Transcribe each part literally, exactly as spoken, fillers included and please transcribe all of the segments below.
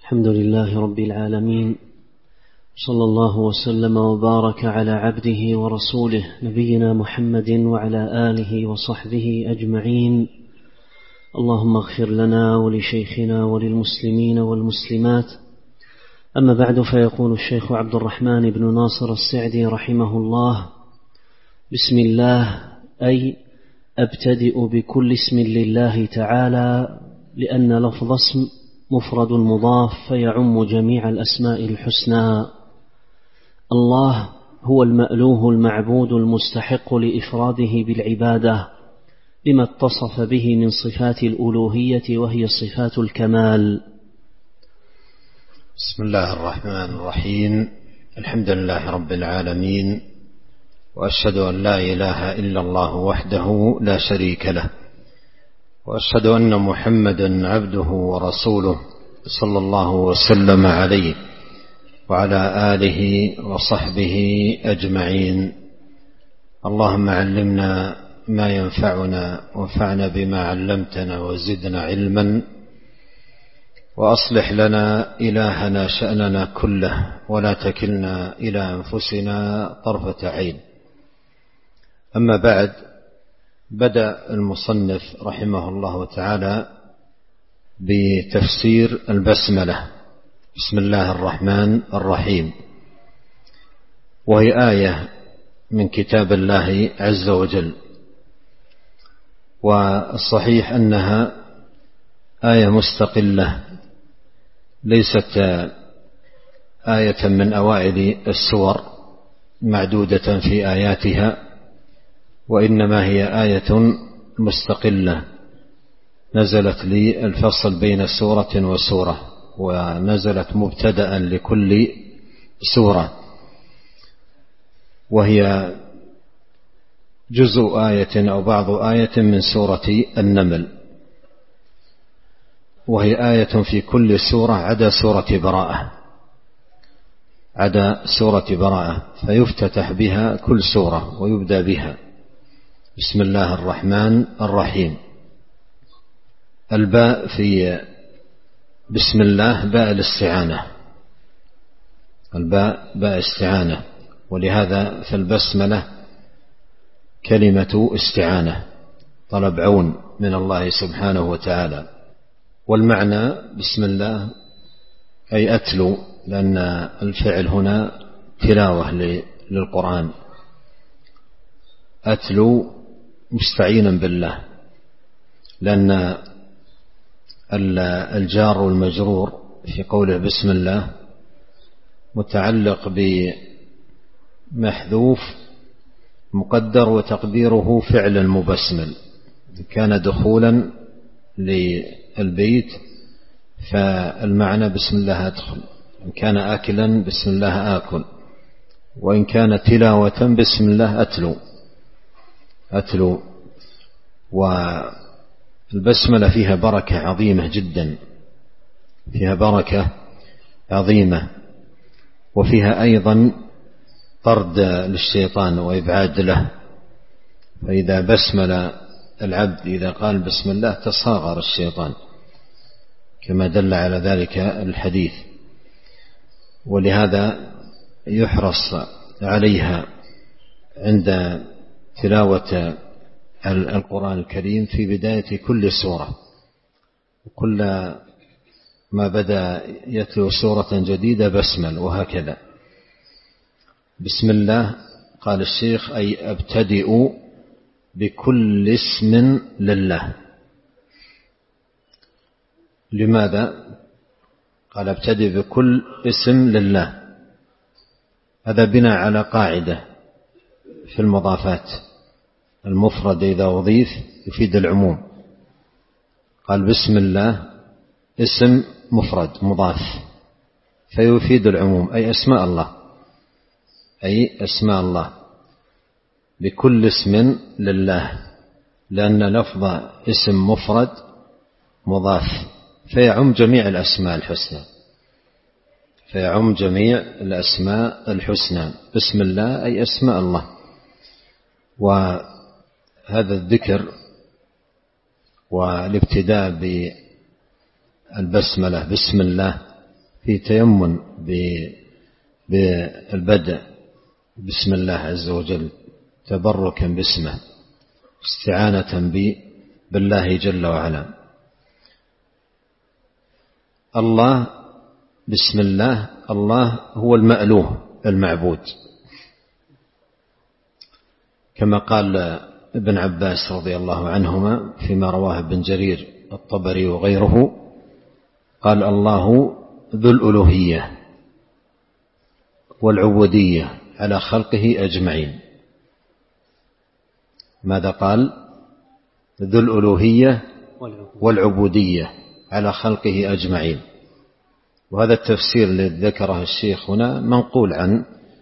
الحمد لله رب العالمين، صلى الله وسلم وبارك على عبده ورسوله نبينا محمد وعلى آله وصحبه أجمعين. اللهم اغفر لنا ولشيخنا وللمسلمين والمسلمات. أما بعد، فيقول الشيخ عبد الرحمن بن ناصر السعدي رحمه الله: بسم الله، أي أبتدئ بكل اسم لله تعالى، لأن لفظ اسم مفرد مضاف فيعم جميع الأسماء الحسنى. الله هو المألوه المعبود المستحق لإفراده بالعبادة لما اتصف به من صفات الألوهية، وهي صفات الكمال. بسم الله الرحمن الرحيم. الحمد لله رب العالمين، وأشهد أن لا إله إلا الله وحده لا شريك له، وأشهد أن محمدا عبده ورسوله صلى الله وسلم عليه وعلى آله وصحبه أجمعين. اللهم علمنا ما ينفعنا، وانفعنا بما علمتنا، وزدنا علما، وأصلح لنا إلهنا شأننا كله، ولا تكلنا إلى أنفسنا طرفة عين. أما بعد، بدأ المصنف رحمه الله تعالى بتفسير البسملة، بسم الله الرحمن الرحيم، وهي آية من كتاب الله عز وجل، والصحيح أنها آية مستقلة، ليست آية من أوائل السور معدودة في آياتها، وإنما هي آية مستقلة نزلت للفصل بين سورة وسورة، ونزلت مبتدأ لكل سورة، وهي جزء آية أو بعض آية من سورة النمل، وهي آية في كل سورة عدا سورة براءة، عدا سورة براءة، فيفتتح بها كل سورة ويبدأ بها بسم الله الرحمن الرحيم. الباء في بسم الله باء الاستعانة، الباء باء استعانة، ولهذا في البسملة كلمة استعانة، طلب عون من الله سبحانه وتعالى. والمعنى بسم الله أي أتلو، لأن الفعل هنا تلاوة للقرآن، أتلو مستعينا بالله، لأن الجار والمجرور في قوله بسم الله متعلق بمحذوف مقدر وتقديره فعل المبسمل. كان دخولا للبيت فالمعنى بسم الله أدخل، إن كان آكلا بسم الله آكل، وإن كان تلاوة بسم الله أتلو أتلو. والبسملة فيها بركة عظيمة جدا، فيها بركة عظيمة، وفيها أيضا طرد للشيطان وإبعاد له، فإذا بسمل العبد إذا قال بسم الله تصاغر الشيطان، كما دل على ذلك الحديث، ولهذا يحرص عليها عند تلاوة القرآن الكريم في بداية كل سورة، وكل ما بدأ يتلو سورة جديدة بسمل، وهكذا. بسم الله قال الشيخ أي أبتدئ بكل اسم لله. لماذا قال أبتدئ بكل اسم لله؟ هذا بناء على قاعدة في المضافات، المفرد إذا أضيف يفيد العموم. قال بسم الله اسم مفرد مضاف فيفيد العموم، أي أسماء الله، أي أسماء الله، بكل اسم لله، لأن لفظ اسم مفرد مضاف فيعم جميع الأسماء الحسنى، فيعم جميع الأسماء الحسنى. بسم الله أي أسماء الله. وهذا الذكر والابتداء بالبسملة بسم الله في تيمن بالبدء بسم الله عز وجل تبركا باسمه استعانة بالله جل وعلا. الله بسم الله، الله هو المألوه المعبود، كما قال ابن عباس رضي الله عنهما فيما رواه ابن جرير الطبري وغيره، قال الله ذو الألوهية والعبودية على خلقه أجمعين. ماذا قال؟ ذو الألوهية والعبودية على خلقه أجمعين. وهذا التفسير الذي ذكره الشيخ هنا منقول عن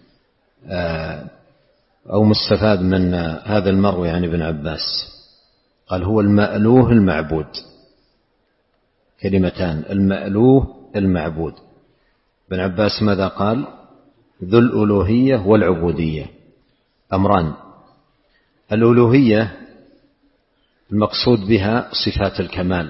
أو مستفاد من هذا المروي عن ابن عباس، قال هو المألوه المعبود، كلمتان، المألوه المعبود. ابن عباس ماذا قال؟ ذو الألوهية والعبودية، أمران. الألوهية المقصود بها صفات الكمال،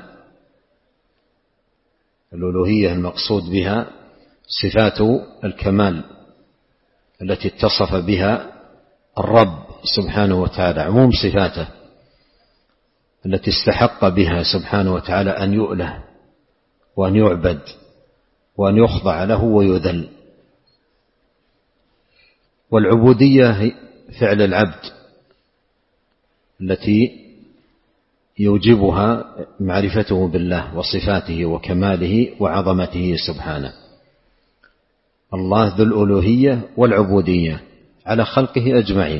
الألوهية المقصود بها صفات الكمال التي اتصف بها الرب سبحانه وتعالى، عموم صفاته التي استحق بها سبحانه وتعالى أن يؤله وأن يعبد وأن يخضع له ويذل. والعبودية فعل العبد التي يوجبها معرفته بالله وصفاته وكماله وعظمته سبحانه. الله ذو الألوهية والعبودية على خلقه أجمعين.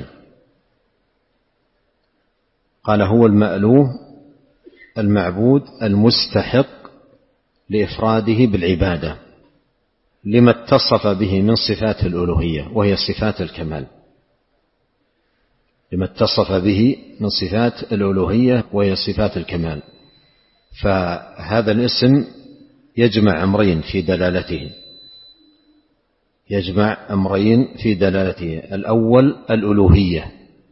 قال هو المألوه المعبود المستحق لإفراده بالعبادة لما اتصف به من صفات الألوهية وهي صفات الكمال، لما اتصف به من صفات الألوهية وهي صفات الكمال. فهذا الاسم يجمع أمرين في دلالته، يجمع أمرين في دلالته، الأول الألوهية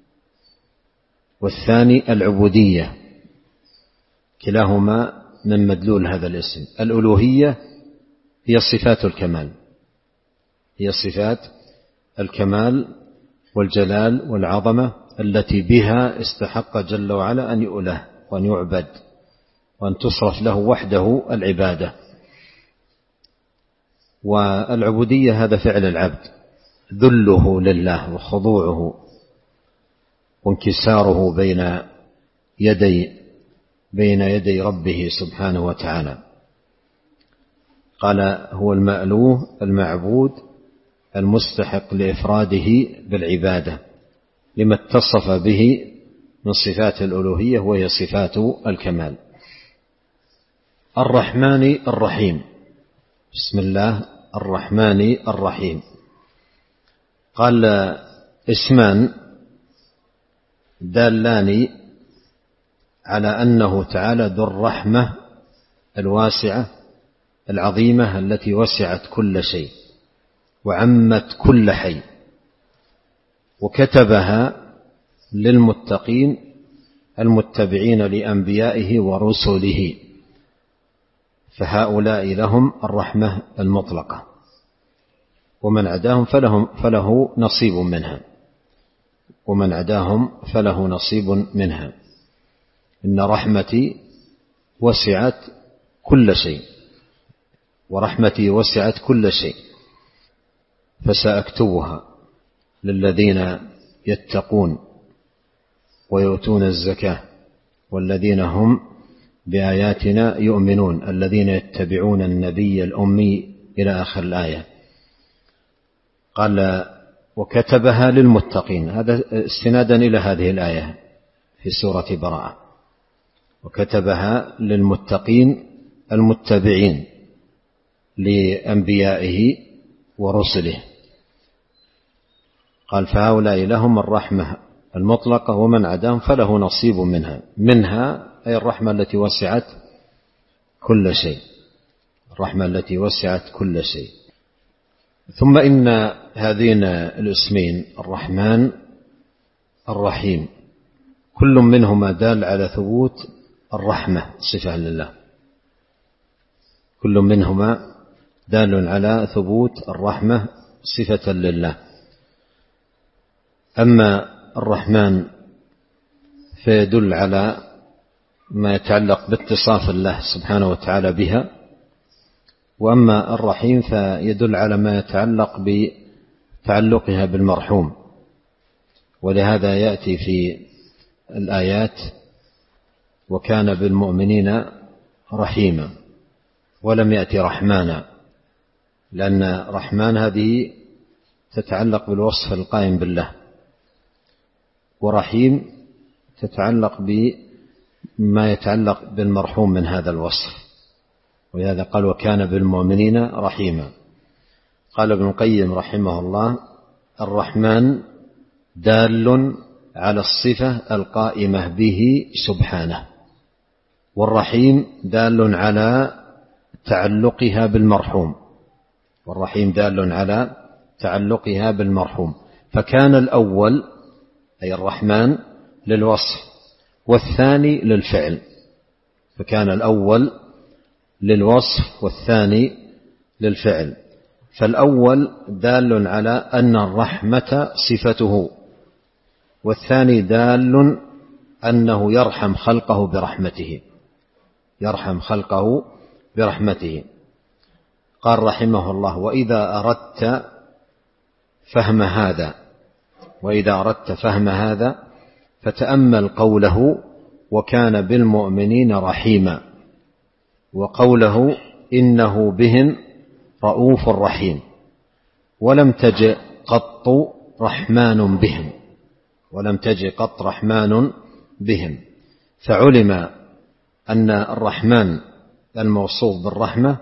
والثاني العبودية، كلاهما من مدلول هذا الاسم. الألوهية هي صفات الكمال، هي صفات الكمال والجلال والعظمة التي بها استحق جل وعلا أن يؤله وأن يعبد وأن تصرف له وحده العبادة. والعبودية هذا فعل العبد، ذله لله وخضوعه وانكساره بين يدي بين يدي ربه سبحانه وتعالى. قال هو المألوه المعبود المستحق لإفراده بالعبادة لما اتصف به من صفات الألوهية وهي صفات الكمال. الرحمن الرحيم، بسم الله الرحمن الرحيم. قال اسمان دالان على أنه تعالى ذو الرحمة الواسعة العظيمة التي وسعت كل شيء وعمت كل حي، وكتبها للمتقين المتبعين لأنبيائه ورسله، فهؤلاء لهم الرحمة المطلقة، ومن عداهم فلهم فله نصيب منها، ومن عداهم فله نصيب منها. إن رحمتي وسعت كل شيء، ورحمتي وسعت كل شيء، فسأكتبها للذين يتقون ويؤتون الزكاة والذين هم بآياتنا يؤمنون الذين يتبعون النبي الأمي إلى آخر الآية. قال وكتبها للمتقين، هذا استنادا إلى هذه الآية في سورة براءة، وكتبها للمتقين المتبعين لأنبيائه ورسله. قال فهؤلاء لهم الرحمة المطلقة ومن عداهم فله نصيب منها، منها أي الرحمة التي وسعت كل شيء، الرحمة التي وسعت كل شيء. ثم إن هذين الاسمين الرحمن الرحيم كل منهما دال على ثبوت الرحمة صفة لله، كل منهما دال على ثبوت الرحمة صفة لله. أما الرحمن فيدل على ما يتعلق باتصاف الله سبحانه وتعالى بها، وأما الرحيم فيدل على ما يتعلق بتعلقها بالمرحوم. ولهذا يأتي في الآيات وكان بالمؤمنين رحيما، ولم يأتي رحمانا، لأن رحمن هذه تتعلق بالوصف القائم بالله، ورحيم تتعلق بما يتعلق بالمرحوم من هذا الوصف. ولهذا قال وكان بالمؤمنين رحيما. قال ابن القيم رحمه الله: الرحمن دال على الصفة القائمة به سبحانه، والرحيم دال على تعلقها بالمرحوم، والرحيم دال على تعلقها بالمرحوم. فكان الأول أي الرحمن للوصف، والثاني للفعل. فكان الأول للوصف والثاني للفعل. فالأول دال على أن الرحمة صفته، والثاني دال أنه يرحم خلقه برحمته، يرحم خلقه برحمته. قال رحمه الله: وإذا أردت فهم هذا وإذا أردت فهم هذا فتأمل قوله وكان بالمؤمنين رحيما، وقوله إنه بهم رؤوف رحيم، ولم تجئ قط رحمن بهم، ولم تجئ قط رحمن بهم. فعلم أن الرحمن الموصوف بالرحمة،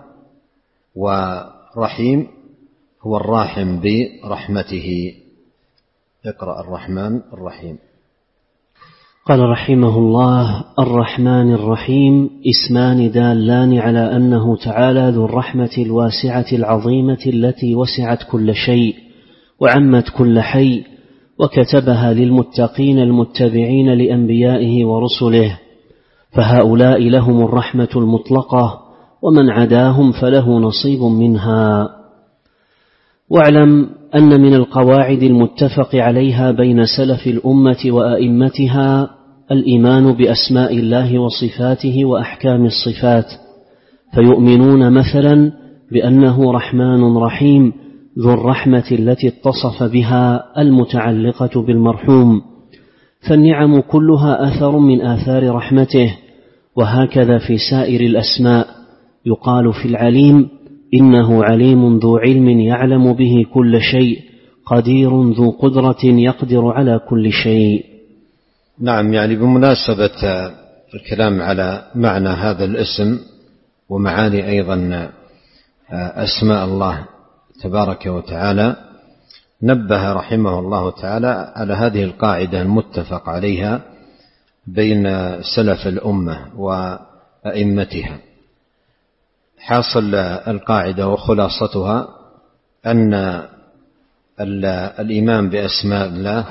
ورحيم هو الراحم برحمته. اقرأ الرحمن الرحيم. قال رحمه الله: الرحمن الرحيم اسمان دالان على أنه تعالى ذو الرحمة الواسعة العظيمة التي وسعت كل شيء وعمت كل حي، وكتبها للمتقين المتبعين لأنبيائه ورسله، فهؤلاء لهم الرحمة المطلقة، ومن عداهم فله نصيب منها. واعلم أن من القواعد المتفق عليها بين سلف الأمة وأئمتها الإيمان بأسماء الله وصفاته وأحكام الصفات، فيؤمنون مثلا بأنه رحمن رحيم ذو الرحمة التي اتصف بها المتعلقة بالمرحوم، فالنعم كلها أثر من آثار رحمته. وهكذا في سائر الأسماء، يقال في العليم إنه عليم ذو علم يعلم به كل شيء، قدير ذو قدرة يقدر على كل شيء. نعم، يعني بمناسبة الكلام على معنى هذا الاسم ومعاني أيضا أسماء الله تبارك وتعالى، نبه رحمه الله تعالى على هذه القاعدة المتفق عليها بين سلف الأمة وأئمتها. حاصل القاعدة وخلاصتها أن الإيمان بأسماء الله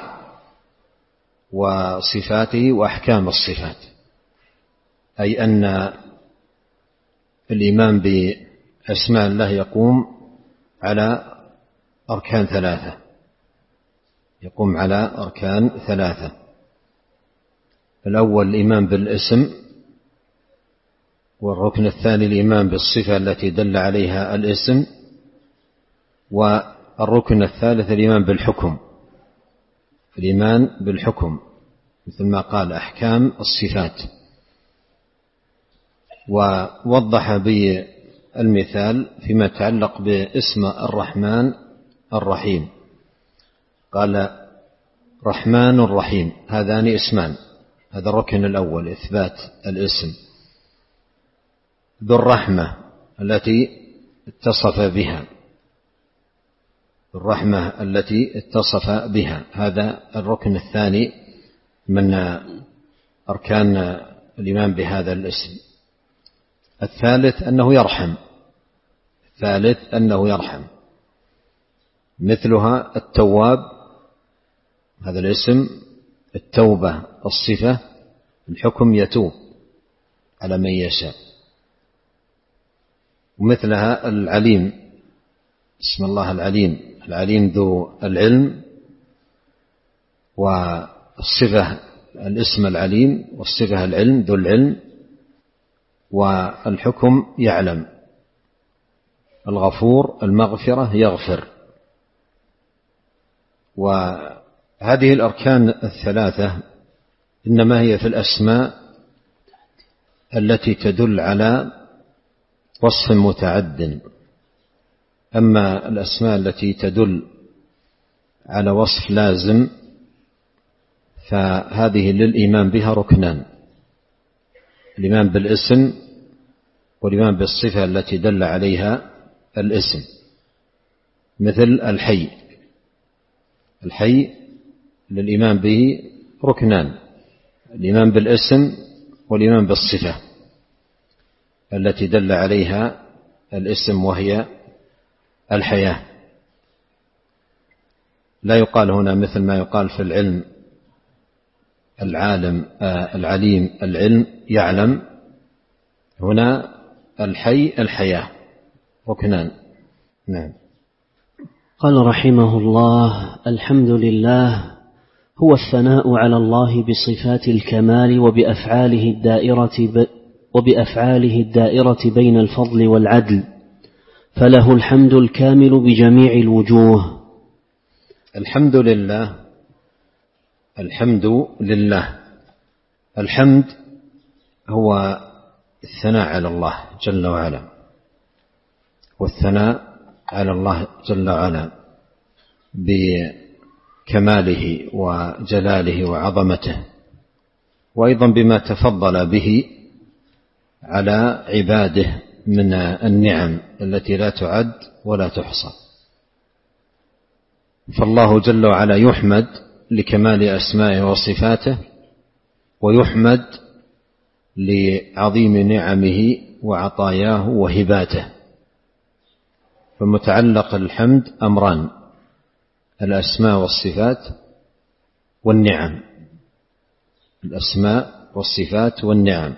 وصفاته وأحكام الصفات، أي أن الإيمان بأسماء الله يقوم على أركان ثلاثة يقوم على أركان ثلاثة الأول الإيمان بالاسم، والركن الثاني الإيمان بالصفة التي دل عليها الاسم، والركن الثالث الإيمان بالحكم الإيمان بالحكم مثل ما قال أحكام الصفات. ووضح بالمثال فيما يتعلق باسم الرحمن الرحيم، قال رحمن الرحيم هذان اسمان، هذا الركن الأول إثبات الاسم. ذو الرحمة التي اتصف بها الرحمة التي اتصف بها هذا الركن الثاني من أركان الإيمان بهذا الاسم. الثالث أنه يرحم الثالث أنه يرحم مثلها التواب هذا الاسم، التوبة الصفة، الحكم يتوب على من يشاء. ومثلها العليم اسم الله العليم، العليم ذو العلم، والصفة الاسم العليم والصفة العلم ذو العلم، والحكم يعلم. الغفور المغفرة يغفر. وهذه الأركان الثلاثة إنما هي في الأسماء التي تدل على وصف متعد. أما الأسماء التي تدل على وصف لازم فهذه للإيمان بها ركنان: الإيمان بالاسم والإيمان بالصفة التي دل عليها الاسم. مثل الحي، الحي للإيمان به ركنان: الإيمان بالاسم والإيمان بالصفة التي دل عليها الاسم وهي الحياة. لا يقال هنا مثل ما يقال في العلم العالم العليم العلم يعلم، هنا الحي الحياة ركنان. نعم. قال رحمه الله: الحمد لله هو الثناء على الله بصفات الكمال وبأفعاله الدائرة ب... وبأفعاله الدائرة بين الفضل والعدل، فله الحمد الكامل بجميع الوجوه. الحمد لله، الحمد لله. الحمد هو الثناء على الله جل وعلا، والثناء على الله جل وعلا بكماله وجلاله وعظمته، وأيضا بما تفضل به على عباده من النعم التي لا تعد ولا تحصى. فالله جل وعلا يحمد لكمال أسمائه وصفاته، ويحمد لعظيم نعمه وعطاياه وهباته. فمتعلق الحمد أمران: الأسماء والصفات والنعم، الأسماء والصفات والنعم.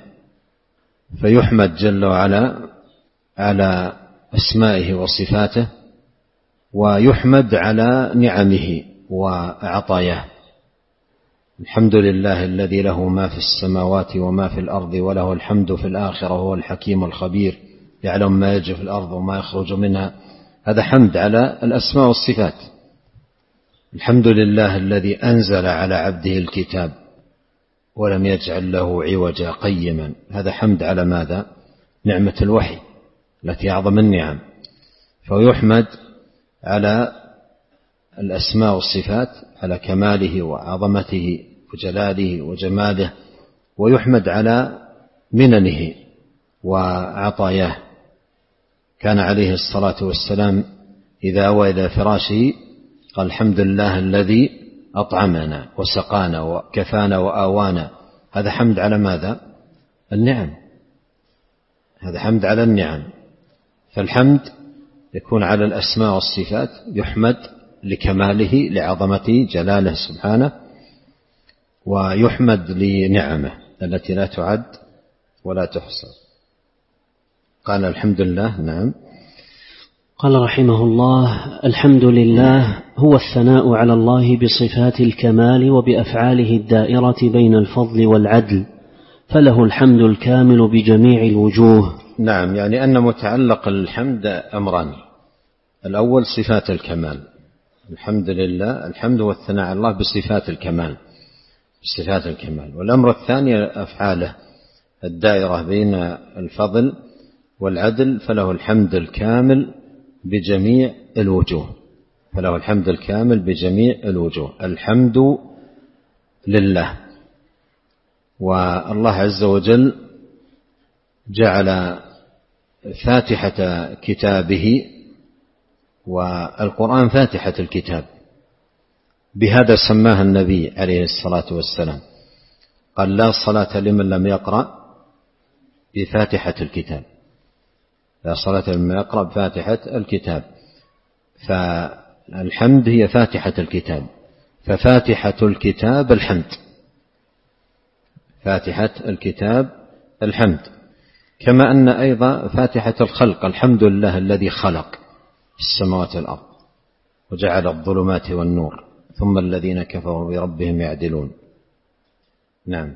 فيحمد جل وعلا على أسمائه وصفاته، ويحمد على نعمه وعطاياه. الحمد لله الذي له ما في السماوات وما في الأرض وله الحمد في الآخرة وهو الحكيم الخبير يعلم ما يجري في الأرض وما يخرج منها. هذا حمد على الأسماء والصفات. الحمد لله الذي أنزل على عبده الكتاب ولم يجعل له عوجا قيما. هذا حمد على ماذا؟ نعمة الوحي التي أعظم النعم. فيحمد على الأسماء والصفات، على كماله وعظمته وجلاله وجماله، ويحمد على مننه وعطاياه. كان عليه الصلاة والسلام إذا أوى إلى فراشه قال: الحمد لله الذي أطعمنا وسقانا وكفانا وآوانا. هذا حمد على ماذا؟ النعم. هذا حمد على النعم. فالحمد يكون على الأسماء والصفات، يحمد لكماله لعظمته جلاله سبحانه، ويحمد لنعمه التي لا تعد ولا تحصى. قال الحمد لله. نعم. قال رحمه الله: الحمد لله هو الثناء على الله بصفات الكمال وبأفعاله الدائرة بين الفضل والعدل، فله الحمد الكامل بجميع الوجوه. نعم، يعني أن متعلق الحمد أمران: الأول صفات الكمال، الحمد لله، الحمد والثناء على الله بصفات الكمال، بصفات الكمال. والأمر الثاني أفعاله الدائرة بين الفضل والعدل، فله الحمد الكامل بجميع الوجوه، فله الحمد الكامل بجميع الوجوه. الحمد لله. والله عز وجل جعل فاتحة كتابه، والقرآن فاتحة الكتاب، بهذا سماها النبي عليه الصلاة والسلام، قال: لا صلاة لمن لم يقرأ بفاتحة الكتاب، لا صلاة لمن يقرأ بفاتحة الكتاب. فالحمد هي فاتحة الكتاب، ففاتحة الكتاب الحمد، فاتحة الكتاب الحمد. كما أن أيضا فاتحة الخلق الحمد لله الذي خلق، السماوات والأرض وجعل الظلمات والنور ثم الذين كفروا بربهم يعدلون. نعم.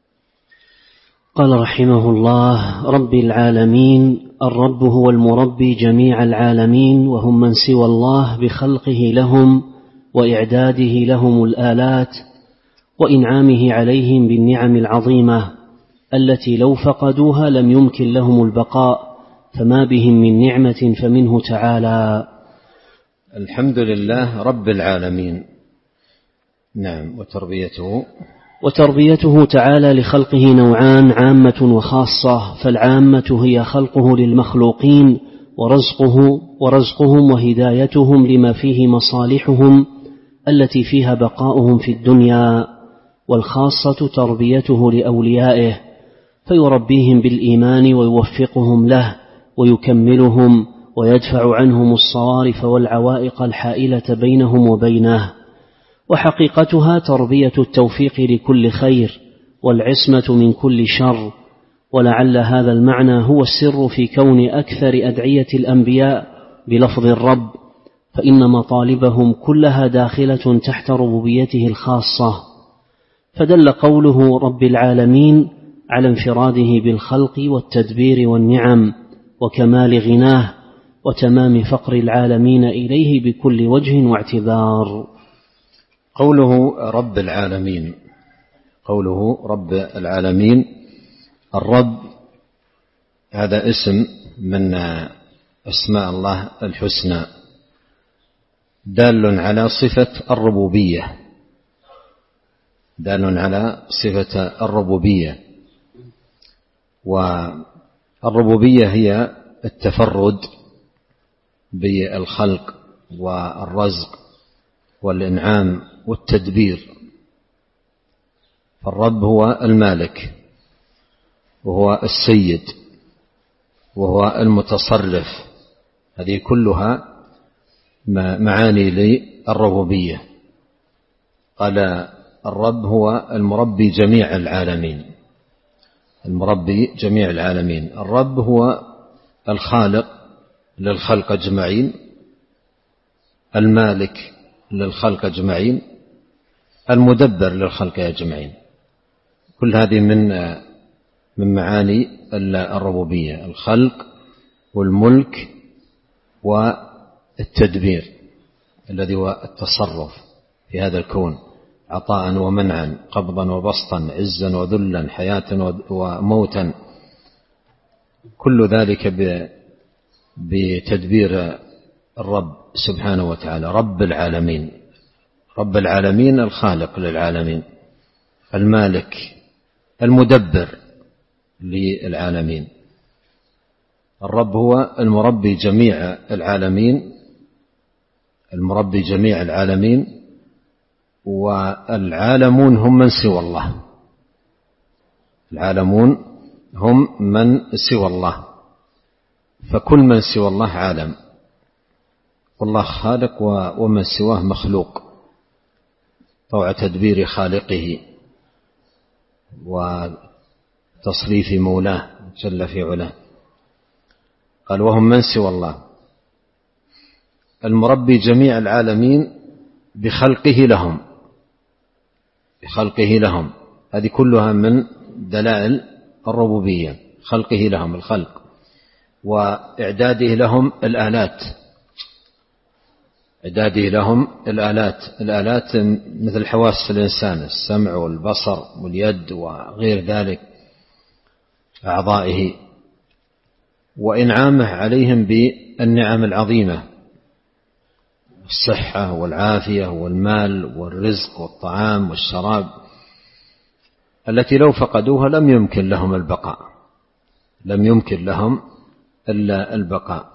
قال رحمه الله: رب العالمين. الرب هو المربي جميع العالمين، وهم من سوى الله بخلقه لهم وإعداده لهم الآلات وإنعامه عليهم بالنعم العظيمة التي لو فقدوها لم يمكن لهم البقاء، فما بهم من نعمة فمنه تعالى. الحمد لله رب العالمين. نعم. وتربيته وتربيته تعالى لخلقه نوعان: عامة وخاصة. فالعامة هي خلقه للمخلوقين ورزقه ورزقهم وهدايتهم لما فيه مصالحهم التي فيها بقاؤهم في الدنيا. والخاصة تربيته لأوليائه فيربيهم بالإيمان ويوفقهم له ويكملهم ويدفع عنهم الصوارف والعوائق الحائلة بينهم وبينه. وحقيقتها تربية التوفيق لكل خير والعصمة من كل شر. ولعل هذا المعنى هو السر في كون أكثر أدعية الأنبياء بلفظ الرب، فإن مطالبهم كلها داخلة تحت ربوبيته الخاصة. فدل قوله رب العالمين على انفراده بالخلق والتدبير والنعم وكمال غناه وتمام فقر العالمين إليه بكل وجه واعتبار. قوله رب العالمين، قوله رب العالمين، الرب هذا اسم من أسماء الله الحسنى دال على صفة الربوبية، دال على صفة الربوبية. والربوبية هي التفرد بالخلق والرزق والإنعام والتدبير. فالرب هو المالك وهو السيد وهو المتصرف، هذه كلها معاني للربوبية. قال الرب هو المربي جميع العالمين، المربي جميع العالمين. الرب هو الخالق للخلق أجمعين، المالك للخلق أجمعين، المدبر للخلق أجمعين. كل هذه من من معاني الربوبية: الخلق والملك والتدبير الذي هو التصرف في هذا الكون، عطاء ومنعا، قبضا وبسطا، عزا وذلا، حياة وموتا، كل ذلك بتدبير الرب سبحانه وتعالى. رب العالمين، رب العالمين الخالق للعالمين، المالك، المدبر للعالمين. الرب هو المربي جميع العالمين، المربي جميع العالمين. والعالمون هم من سوى الله، العالمون هم من سوى الله، فكل من سوى الله عالم، والله خالق ومن سواه مخلوق طوع تدبير خالقه وتصريف مولاه جل في علاه. قال وهم من سوى الله، المربي جميع العالمين بخلقه لهم، بخلقه لهم، هذه كلها من دلائل الربوبية، خلقه لهم الخلق، وإعداده لهم الآلات، إعداده لهم الآلات، الآلات مثل حواس الإنسان، السمع والبصر واليد وغير ذلك أعضائه، وإنعامه عليهم بالنعم العظيمة: الصحة والعافية والمال والرزق والطعام والشراب، التي لو فقدوها لم يمكن لهم البقاء، لم يمكن لهم إلا البقاء.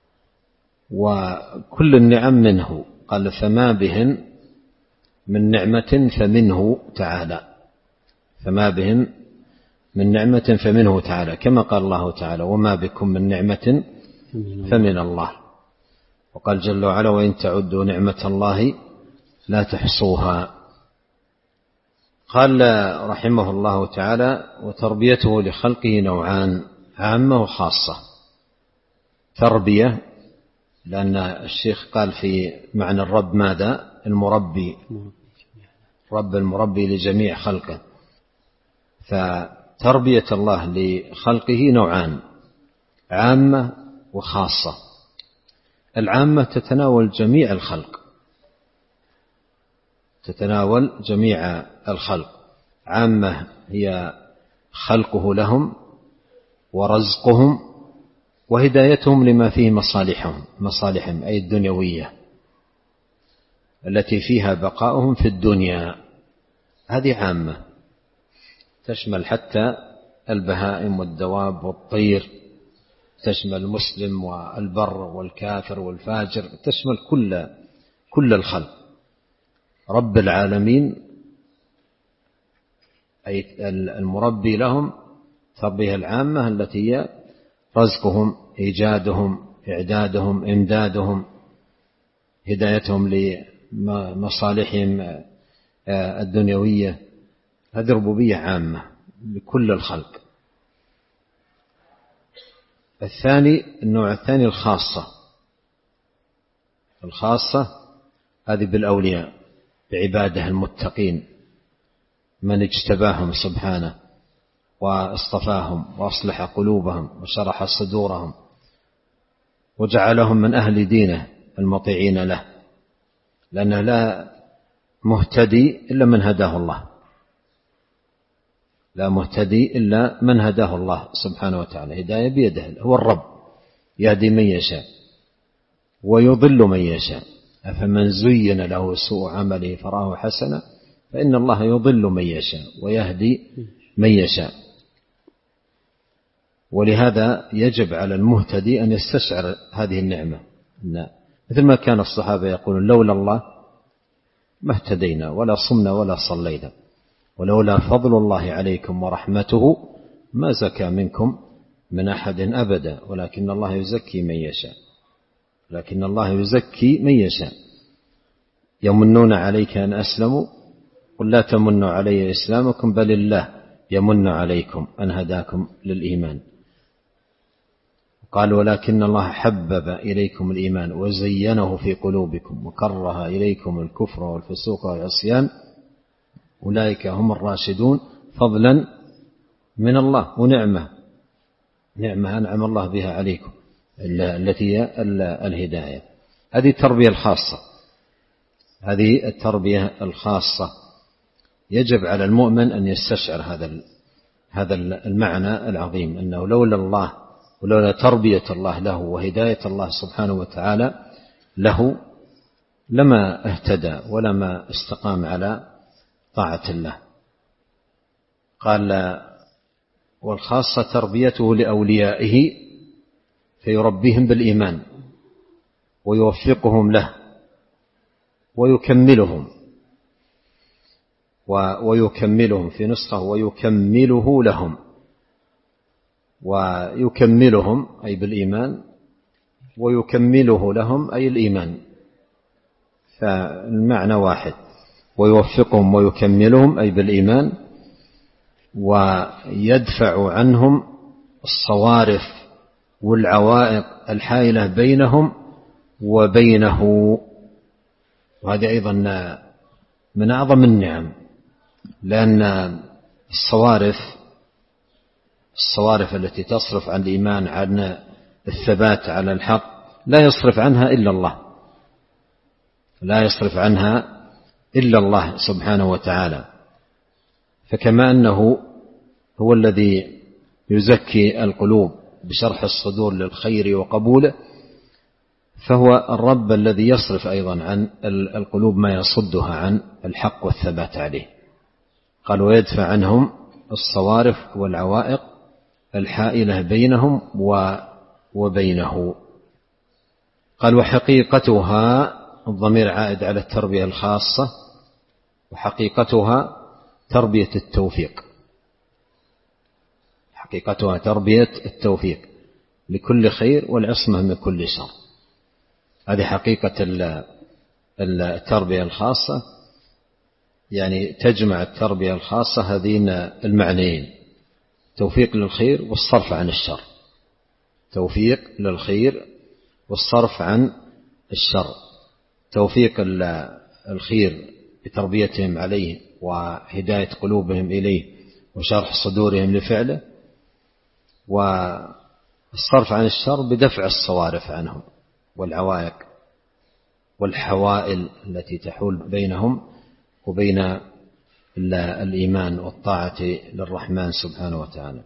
وكل النعم منه، قال فما بهن من نعمة فمنه تعالى، فما بهم من نعمة فمنه تعالى، كما قال الله تعالى وما بكم من نعمة فمن الله. وقال جل وعلا وإن تعدوا نعمة الله لا تحصوها. قال رحمه الله تعالى وتربيته لخلقه نوعان: عامة وخاصة. تربية لأن الشيخ قال في معنى الرب ماذا؟ المربي، رب المربي لجميع خلقه. فتربية الله لخلقه نوعان: عامة وخاصة. العامة تتناول جميع الخلق، تتناول جميع الخلق. عامة هي خلقه لهم ورزقهم وهدايتهم لما فيه مصالحهم مصالحهم أي الدنيوية التي فيها بقاؤهم في الدنيا. هذه عامة تشمل حتى البهائم والدواب والطير، تشمل المسلم والبر والكافر والفاجر، تشمل كل كل الخلق. رب العالمين أي المربي لهم تربية العامة التي هي رزقهم، إيجادهم، إعدادهم، إمدادهم، هدايتهم لمصالحهم الدنيوية. هذه ربوبية عامة لكل الخلق. الثاني النوع الثاني الخاصة. الخاصة هذه بالأولياء، بعباده المتقين، من اجتباهم سبحانه واصطفاهم وأصلح قلوبهم وشرح صدورهم وجعلهم من أهل دينه المطيعين له، لأنه لا مهتدي إلا من هداه الله، لا مهتدي إلا من هداه الله سبحانه وتعالى. هداية بيده، هو الرب يهدي من يشاء ويضل من يشاء. أفمن زين له سوء عمله فراه حسنا فإن الله يضل من يشاء ويهدي من يشاء. ولهذا يجب على المهتدي أن يستشعر هذه النعمة، مثل ما كان الصحابة يقولون: لولا الله ما اهتدينا ولا صمنا ولا صلينا، ولولا فضل الله عليكم ورحمته ما زكى منكم من أحد أبدا، ولكن الله يزكي من يشاء، لكن الله يزكي من يشاء. يمنون عليك أن أسلموا قل لا تمنوا علي إسلامكم بل الله يمن عليكم أن هداكم للإيمان. قال: ولكن الله حبب إليكم الإيمان وزينه في قلوبكم وكره إليكم الكفر والفسوق والعصيان أولئك هم الراشدون فضلا من الله ونعمة، نعمة أنعم الله بها عليكم التي هي الهداية. هذه التربية الخاصة، هذه التربية الخاصة يجب على المؤمن أن يستشعر هذا هذا المعنى العظيم، أنه لولا الله ولولا تربية الله له وهداية الله سبحانه وتعالى له لما اهتدى ولما استقام على طاعة الله. قال: والخاصة تربيته لأوليائه فيربيهم بالإيمان ويوفقهم له ويكملهم، ويكملهم في نسخة ويكمله لهم، ويكملهم أي بالإيمان ويكمله لهم أي الإيمان، فالمعنى واحد. ويوفقهم ويكملهم أي بالإيمان، ويدفع عنهم الصوارف والعوائق الحائلة بينهم وبينه. وهذا أيضا من أعظم النعم، لأن الصوارف الصوارف التي تصرف عن الإيمان، عن الثبات على الحق، لا يصرف عنها إلا الله، لا يصرف عنها إلا الله سبحانه وتعالى. فكما أنه هو الذي يزكي القلوب بشرح الصدور للخير وقبوله، فهو الرب الذي يصرف أيضا عن القلوب ما يصدها عن الحق والثبات عليه. قال: ويدفع عنهم الصوارف والعوائق الحائلة بينهم وبينه. قال: وحقيقتها، الضمير عائد على التربية الخاصة، وحقيقتها تربية التوفيق، حقيقتها تربية التوفيق لكل خير والعصمة من كل شر. هذه حقيقة التربية الخاصة، يعني تجمع التربية الخاصة هذين المعنيين: توفيق للخير والصرف عن الشر. توفيق للخير والصرف عن الشر، توفيق الخير بتربيتهم عليه وهداية قلوبهم إليه وشرح صدورهم لفعله، والصرف عن الشر بدفع الصوارف عنهم والعوائق والحوائل التي تحول بينهم وبين الإيمان والطاعة للرحمن سبحانه وتعالى.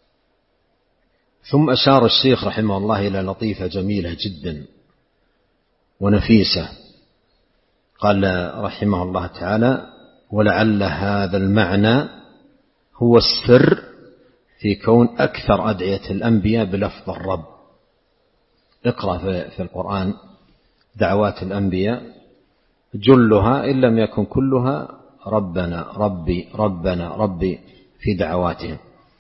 ثم أشار الشيخ رحمه الله إلى لطيفة جميلة جدا ونفيسة، قال رحمه الله تعالى: ولعل هذا المعنى هو السر في كون أكثر أدعية الأنبياء بلفظ الرب. اقرأ في القرآن دعوات الأنبياء جلها إن لم يكن كلها ربنا ربي ربنا ربي في دعواتهم،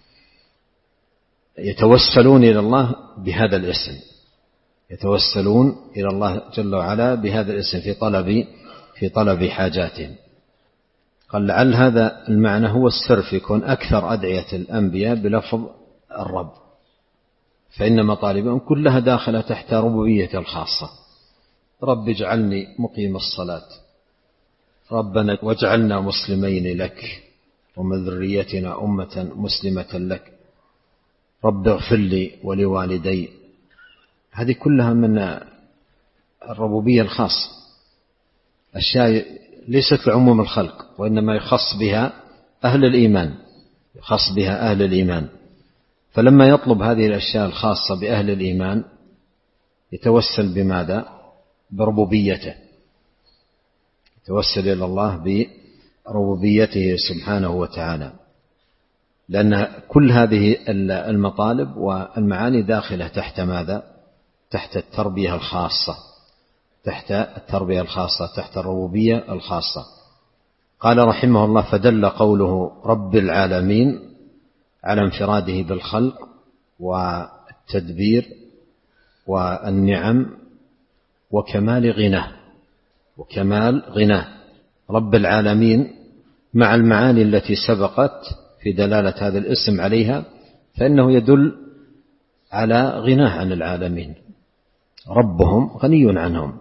يتوسلون إلى الله بهذا الاسم، يتوسلون إلى الله جل وعلا بهذا الاسم في طلب في طلب حاجاتهم. قال لعل هذا المعنى هو السر في كون أكثر أدعية الأنبياء بلفظ الرب، فإن مطالبهم كلها داخلة تحت ربوبية الخاصة. رب اجعلني مقيم الصلاة، ربنا واجعلنا مسلمين لك ومن ذريتنا أمة مسلمة لك، رب اغفر لي ولوالدي. هذه كلها من الربوبية الخاصة، أشياء ليست لعموم الخلق وإنما يخص بها أهل الإيمان، يخص بها أهل الإيمان. فلما يطلب هذه الأشياء الخاصة بأهل الإيمان يتوسل بماذا؟ بربوبيته، يتوسل إلى الله بربوبيته سبحانه وتعالى، لأن كل هذه المطالب والمعاني داخلة تحت ماذا؟ تحت التربية الخاصة، تحت التربية الخاصة، تحت الربوبية الخاصة. قال رحمه الله: فدل قوله رب العالمين على انفراده بالخلق والتدبير والنعم وكمال غناه، وكمال غناه. رب العالمين مع المعاني التي سبقت في دلالة هذا الاسم عليها، فإنه يدل على غناه عن العالمين، ربهم غني عنهم.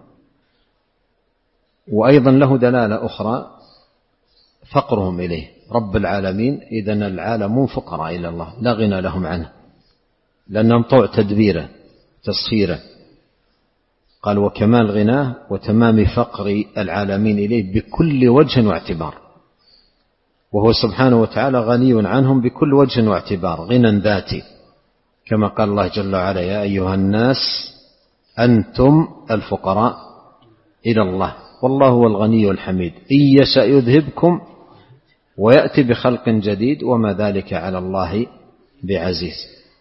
وأيضا له دلالة أخرى فقرهم إليه، رب العالمين، إذن العالمون فقراء إلى الله لا غنى لهم عنه، لأنهم طوع تدبيره تسخيره. قال وكمال غناه وتمام فقر العالمين إليه بكل وجه واعتبار، وهو سبحانه وتعالى غني عنهم بكل وجه واعتبار، غنى ذاتي، كما قال الله جل وعلا: يا أيها الناس أنتم الفقراء إلى الله والله هو الغني الحميد إن يشأ يذهبكم ويأتي بخلق جديد وما ذلك على الله بعزيز.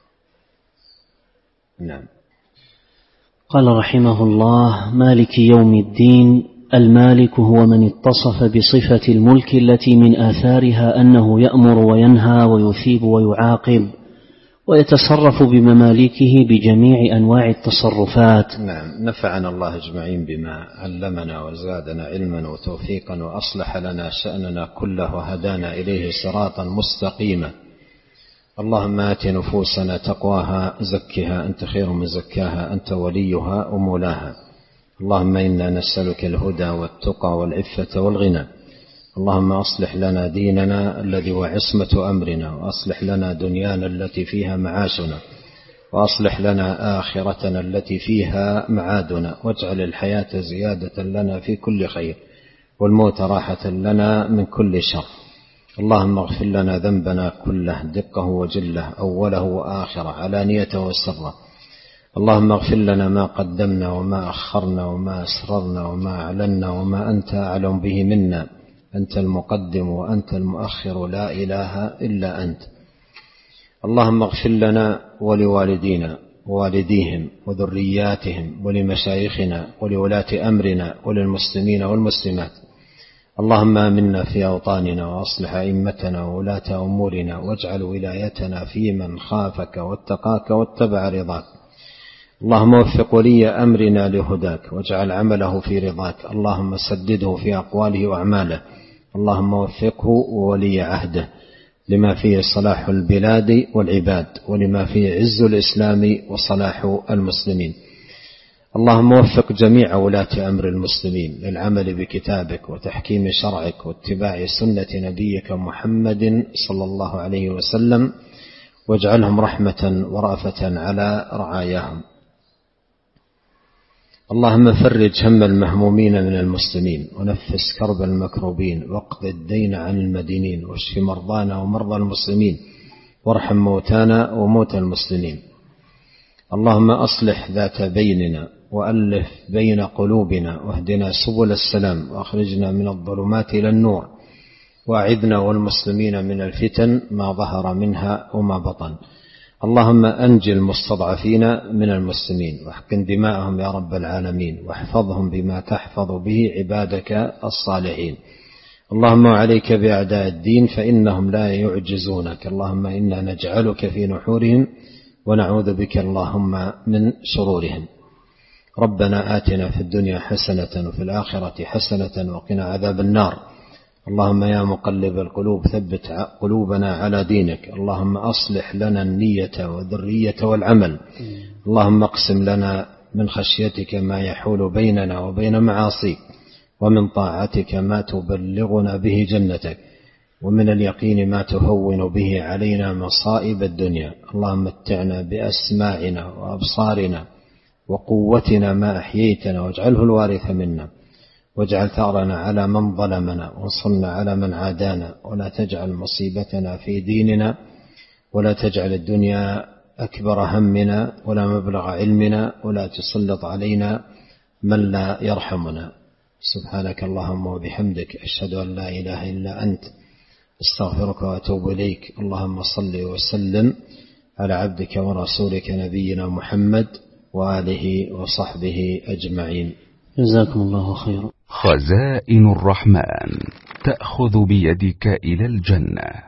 نعم. قال رحمه الله: مالك يوم الدين. المالك هو من اتصف بصفة الملك التي من آثارها أنه يأمر وينهى ويثيب ويعاقب ويتصرف بممالكه بجميع أنواع التصرفات. نعم. نفعنا الله أجمعين بما علمنا وزادنا علما وتوفيقا وأصلح لنا شأننا كله وهدانا إليه صراطا مستقيما. اللهم آت نفوسنا تقواها زكها أنت خير من زكاها أنت وليها ومولاها. اللهم إنا نسألك الهدى والتقى والعفة والغنى. اللهم أصلح لنا ديننا الذي هو عصمة أمرنا، وأصلح لنا دنيانا التي فيها معاشنا، وأصلح لنا آخرتنا التي فيها معادنا، واجعل الحياة زيادة لنا في كل خير والموت راحة لنا من كل شر. اللهم اغفر لنا ذنبنا كله دقه وجله أوله وآخره علانيته وسره. اللهم اغفر لنا ما قدمنا وما أخرنا وما أسررنا وما أعلنا وما أنت أعلم به منا، أنت المقدم وأنت المؤخر لا إله إلا أنت. اللهم اغفر لنا ولوالدينا ووالديهم وذرياتهم ولمشايخنا ولولاة أمرنا وللمسلمين والمسلمات. اللهم آمنا في أوطاننا وأصلح أئمتنا وولاة أمورنا، واجعل ولايتنا في من خافك واتقاك واتبع رضاك. اللهم وفق ولي أمرنا لهداك، واجعل عمله في رضاك. اللهم سدده في أقواله وأعماله. اللهم وفقه وولي عهده لما فيه صلاح البلاد والعباد، ولما فيه عز الإسلام وصلاح المسلمين. اللهم وفق جميع ولاة أمر المسلمين للعمل بكتابك وتحكيم شرعك واتباع سنة نبيك محمد صلى الله عليه وسلم، واجعلهم رحمة ورأفة على رعاياهم. اللهم فرج هم المهمومين من المسلمين، ونفس كرب المكروبين، واقض الدين عن المدينين، واشف مرضانا ومرضى المسلمين، وارحم موتانا وموتى المسلمين. اللهم أصلح ذات بيننا، وألف بين قلوبنا، واهدنا سبل السلام، وأخرجنا من الظلمات إلى النور، وأعذنا والمسلمين من الفتن ما ظهر منها وما بطن. اللهم أنجي المستضعفين من المسلمين، واحقن دماءهم يا رب العالمين، واحفظهم بما تحفظ به عبادك الصالحين. اللهم عليك بأعداء الدين فإنهم لا يعجزونك. اللهم إنا نجعلك في نحورهم ونعوذ بك اللهم من شرورهم. ربنا آتنا في الدنيا حسنة وفي الآخرة حسنة وقنا عذاب النار. اللهم يا مقلب القلوب ثبت قلوبنا على دينك. اللهم أصلح لنا النية والذرية والعمل. اللهم اقسم لنا من خشيتك ما يحول بيننا وبين معاصيك، ومن طاعتك ما تبلغنا به جنتك، ومن اليقين ما تهون به علينا مصائب الدنيا. اللهم متعنا بأسماعنا وأبصارنا وقوتنا ما أحييتنا، واجعله الوارث منا، واجعل ثأرنا على من ظلمنا، وانصرنا على من عادانا، ولا تجعل مصيبتنا في ديننا، ولا تجعل الدنيا أكبر همنا ولا مبلغ علمنا، ولا تسلط علينا من لا يرحمنا. سبحانك اللهم وبحمدك، أشهد أن لا إله إلا أنت، استغفرك وأتوب إليك. اللهم صل وسلم على عبدك ورسولك نبينا محمد وآله وصحبه أجمعين. جزاكم الله خيرا. خزائن الرحمن تأخذ بيدك إلى الجنة.